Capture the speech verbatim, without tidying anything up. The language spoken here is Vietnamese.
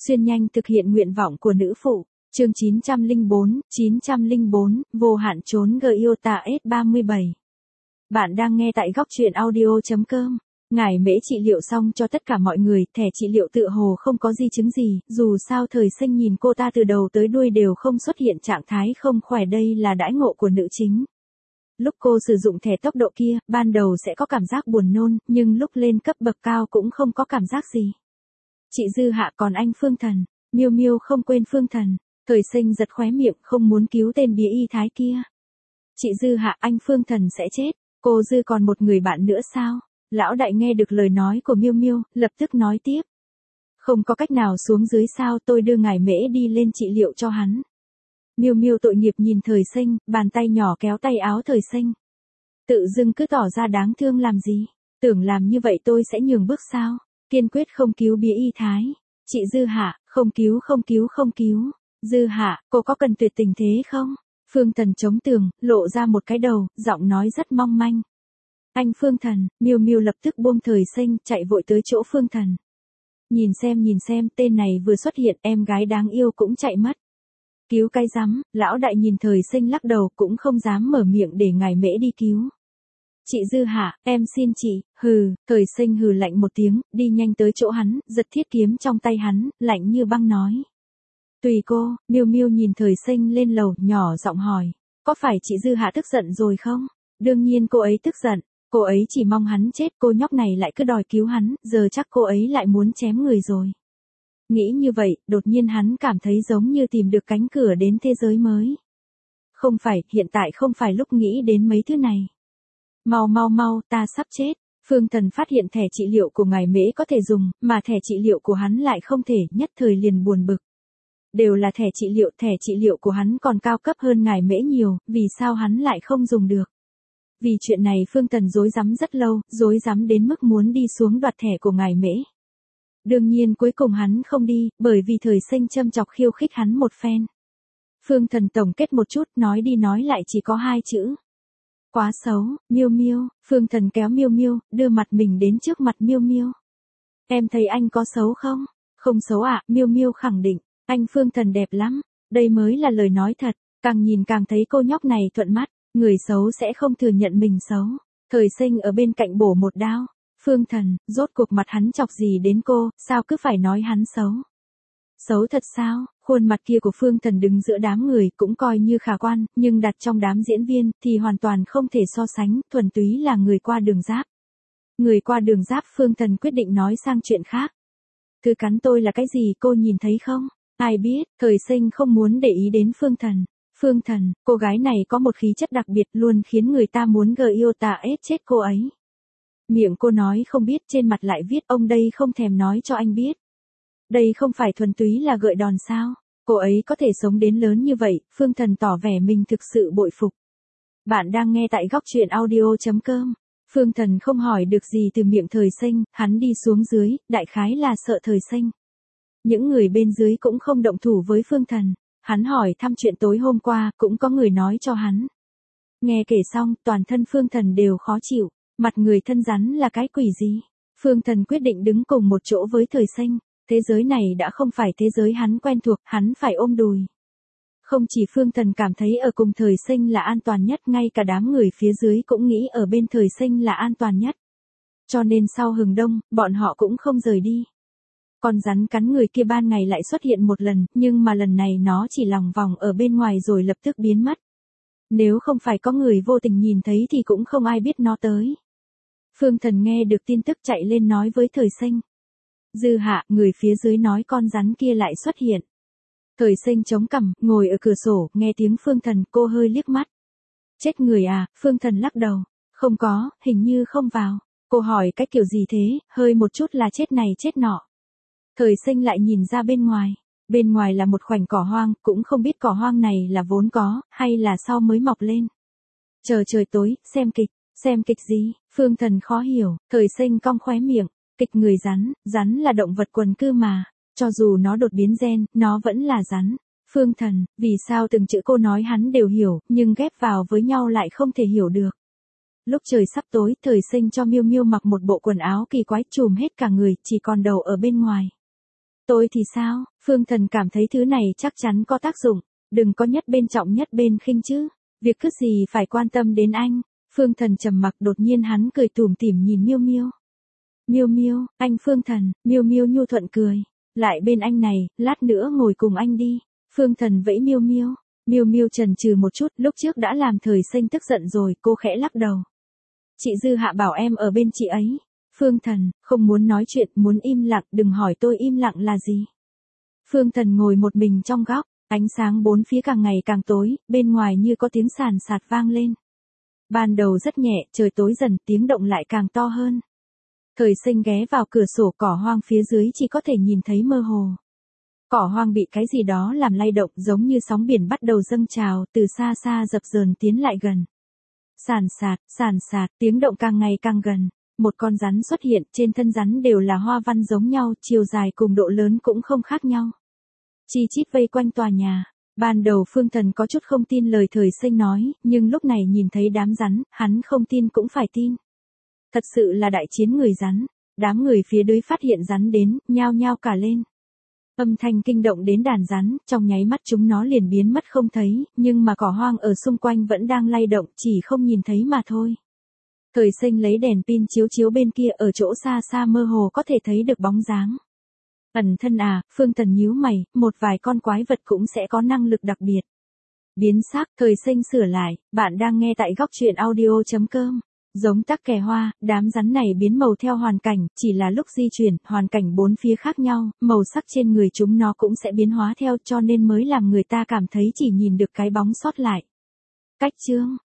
Xuyên nhanh thực hiện nguyện vọng của nữ phụ. Chương chín trăm lẻ bốn, chín trăm lẻ bốn, vô hạn trốn Gyota S ba mươi bảy. Bạn đang nghe tại góc truyện audio chấm com. Ngải Mễ trị liệu xong cho tất cả mọi người, thẻ trị liệu tựa hồ không có di chứng gì, dù sao thời sinh nhìn cô ta từ đầu tới đuôi đều không xuất hiện trạng thái không khỏe, đây là đãi ngộ của nữ chính. Lúc cô sử dụng thẻ tốc độ kia, ban đầu sẽ có cảm giác buồn nôn, nhưng lúc lên cấp bậc cao cũng không có cảm giác gì. Chị Dư Hạ còn anh Phương Thần, Miêu Miêu không quên Phương Thần, thời sinh giật khóe miệng không muốn cứu tên bía y thái kia. Chị Dư Hạ, anh Phương Thần sẽ chết, cô Dư còn một người bạn nữa sao? Lão đại nghe được lời nói của Miêu Miêu, lập tức nói tiếp. Không có cách nào xuống dưới sao, tôi đưa Ngải Mễ đi lên trị liệu cho hắn. Miêu Miêu tội nghiệp nhìn thời sinh, bàn tay nhỏ kéo tay áo thời sinh. Tự dưng cứ tỏ ra đáng thương làm gì, tưởng làm như vậy tôi sẽ nhường bước sao, kiên quyết không cứu bía y thái. Chị Dư Hạ, không cứu không cứu không cứu. Dư Hạ, cô có cần tuyệt tình thế không? Phương Thần chống tường, lộ ra một cái đầu, giọng nói rất mong manh. Anh Phương Thần, Miêu Miêu lập tức buông thời sinh, chạy vội tới chỗ Phương Thần. Nhìn xem nhìn xem, tên này vừa xuất hiện, em gái đáng yêu cũng chạy mất. Cứu cái rắm, lão đại nhìn thời sinh lắc đầu, cũng không dám mở miệng để Ngải Mễ đi cứu. Chị Dư Hạ, em xin chị, hừ, thời sinh hừ lạnh một tiếng, đi nhanh tới chỗ hắn, giật thiết kiếm trong tay hắn, lạnh như băng nói. Tùy cô. Miêu Miêu nhìn thời sinh lên lầu, nhỏ giọng hỏi, có phải chị Dư Hạ tức giận rồi không? Đương nhiên cô ấy tức giận, cô ấy chỉ mong hắn chết, cô nhóc này lại cứ đòi cứu hắn, giờ chắc cô ấy lại muốn chém người rồi. Nghĩ như vậy, đột nhiên hắn cảm thấy giống như tìm được cánh cửa đến thế giới mới. Không phải, hiện tại không phải lúc nghĩ đến mấy thứ này. Mau mau mau, ta sắp chết. Phương Thần phát hiện thẻ trị liệu của Ngải Mễ có thể dùng, mà thẻ trị liệu của hắn lại không thể, nhất thời liền buồn bực. Đều là thẻ trị liệu, thẻ trị liệu của hắn còn cao cấp hơn Ngải Mễ nhiều, vì sao hắn lại không dùng được? Vì chuyện này Phương Thần rối rắm rất lâu, rối rắm đến mức muốn đi xuống đoạt thẻ của Ngải Mễ. Đương nhiên cuối cùng hắn không đi, bởi vì thời sinh châm chọc khiêu khích hắn một phen. Phương Thần tổng kết một chút, nói đi nói lại chỉ có hai chữ. Quá xấu. Miêu Miêu. Phương Thần kéo Miêu Miêu, đưa mặt mình đến trước mặt Miêu Miêu. Em thấy anh có xấu không? Không xấu ạ. Miêu Miêu khẳng định. Anh Phương Thần đẹp lắm. Đây mới là lời nói thật. Càng nhìn càng thấy cô nhóc này thuận mắt. Người xấu sẽ không thừa nhận mình xấu. Thời sinh ở bên cạnh bổ một đao. Phương Thần, rốt cuộc mặt hắn chọc gì đến cô, sao cứ phải nói hắn xấu? Xấu thật sao? Khuôn mặt kia của Phương Thần đứng giữa đám người cũng coi như khả quan, nhưng đặt trong đám diễn viên thì hoàn toàn không thể so sánh, thuần túy là người qua đường giáp. Người qua đường giáp. Phương Thần quyết định nói sang chuyện khác. Thứ cắn tôi là cái gì cô nhìn thấy không? Ai biết, thời sinh không muốn để ý đến Phương Thần. Phương Thần, cô gái này có một khí chất đặc biệt luôn khiến người ta muốn Gyota S chết cô ấy. Miệng cô nói không biết, trên mặt lại viết ông đây không thèm nói cho anh biết. Đây không phải thuần túy là gợi đòn sao? Cô ấy có thể sống đến lớn như vậy, Phương Thần tỏ vẻ mình thực sự bội phục. Bạn đang nghe tại góc truyện audio chấm com. Phương Thần không hỏi được gì từ miệng thời sinh, hắn đi xuống dưới, đại khái là sợ thời sinh. Những người bên dưới cũng không động thủ với Phương Thần. Hắn hỏi thăm chuyện tối hôm qua, cũng có người nói cho hắn. Nghe kể xong, toàn thân Phương Thần đều khó chịu. Mặt người thân rắn là cái quỷ gì? Phương Thần quyết định đứng cùng một chỗ với thời sinh. Thế giới này đã không phải thế giới hắn quen thuộc, hắn phải ôm đùi. Không chỉ Phương Thần cảm thấy ở cùng thời sinh là an toàn nhất, ngay cả đám người phía dưới cũng nghĩ ở bên thời sinh là an toàn nhất. Cho nên sau hừng đông, bọn họ cũng không rời đi. Con rắn cắn người kia ban ngày lại xuất hiện một lần, nhưng mà lần này nó chỉ lòng vòng ở bên ngoài rồi lập tức biến mất. Nếu không phải có người vô tình nhìn thấy thì cũng không ai biết nó tới. Phương Thần nghe được tin tức chạy lên nói với thời sinh. Dư Hạ, người phía dưới nói con rắn kia lại xuất hiện. Thời sinh chống cằm, ngồi ở cửa sổ, nghe tiếng Phương Thần, cô hơi liếc mắt. Chết người à? Phương Thần lắc đầu. Không có, hình như không vào. Cô hỏi cái kiểu gì thế, hơi một chút là chết này chết nọ. Thời sinh lại nhìn ra bên ngoài. Bên ngoài là một khoảnh cỏ hoang, cũng không biết cỏ hoang này là vốn có, hay là sau mới mọc lên. Chờ trời tối, xem kịch. Xem kịch gì? Phương Thần khó hiểu. Thời sinh cong khóe miệng. Kịch người rắn, rắn là động vật quần cư mà. Cho dù nó đột biến gen, nó vẫn là rắn. Phương Thần, vì sao từng chữ cô nói hắn đều hiểu, nhưng ghép vào với nhau lại không thể hiểu được. Lúc trời sắp tối, thời sinh cho Miêu Miêu mặc một bộ quần áo kỳ quái trùm hết cả người, chỉ còn đầu ở bên ngoài. Tôi thì sao? Phương Thần cảm thấy thứ này chắc chắn có tác dụng, đừng có nhất bên trọng nhất bên khinh chứ. Việc cứ gì phải quan tâm đến anh. Phương Thần trầm mặc, đột nhiên hắn cười tủm tỉm nhìn Miêu Miêu. Miêu Miêu, anh Phương Thần. Miêu Miêu nhu thuận cười. Lại bên anh này, lát nữa ngồi cùng anh đi. Phương Thần vẫy Miêu Miêu. Miêu Miêu chần chừ một chút, lúc trước đã làm Thời Xanh tức giận rồi, cô khẽ lắc đầu. Chị Dư Hạ bảo em ở bên chị ấy. Phương Thần, không muốn nói chuyện, muốn im lặng, đừng hỏi tôi im lặng là gì. Phương Thần ngồi một mình trong góc, ánh sáng bốn phía càng ngày càng tối, bên ngoài như có tiếng sàn sạt vang lên. Ban đầu rất nhẹ, trời tối dần, tiếng động lại càng to hơn. Thời Xanh ghé vào cửa sổ, cỏ hoang phía dưới chỉ có thể nhìn thấy mơ hồ. Cỏ hoang bị cái gì đó làm lay động, giống như sóng biển bắt đầu dâng trào, từ xa xa dập dờn tiến lại gần. Sàn sạt, sàn sạt, tiếng động càng ngày càng gần. Một con rắn xuất hiện, trên thân rắn đều là hoa văn giống nhau, chiều dài cùng độ lớn cũng không khác nhau. Chi chít vây quanh tòa nhà. Ban đầu Phương Thần có chút không tin lời Thời Xanh nói, nhưng lúc này nhìn thấy đám rắn, hắn không tin cũng phải tin. Thật sự là đại chiến người rắn. Đám người phía dưới phát hiện rắn đến, nhao nhao cả lên. Âm thanh kinh động đến đàn rắn, trong nháy mắt chúng nó liền biến mất không thấy, nhưng mà cỏ hoang ở xung quanh vẫn đang lay động, chỉ không nhìn thấy mà thôi. Thời Xanh lấy đèn pin chiếu chiếu bên kia, ở chỗ xa xa mơ hồ có thể thấy được bóng dáng. Ẩn thân à? Phương Thần nhíu mày, một vài con quái vật cũng sẽ có năng lực đặc biệt. Biến sắc, Thời Xanh sửa lại, bạn đang nghe tại góc truyện audio chấm com. Giống tắc kè hoa, đám rắn này biến màu theo hoàn cảnh, chỉ là lúc di chuyển, hoàn cảnh bốn phía khác nhau, màu sắc trên người chúng nó cũng sẽ biến hóa theo, cho nên mới làm người ta cảm thấy chỉ nhìn được cái bóng sót lại. Cách chương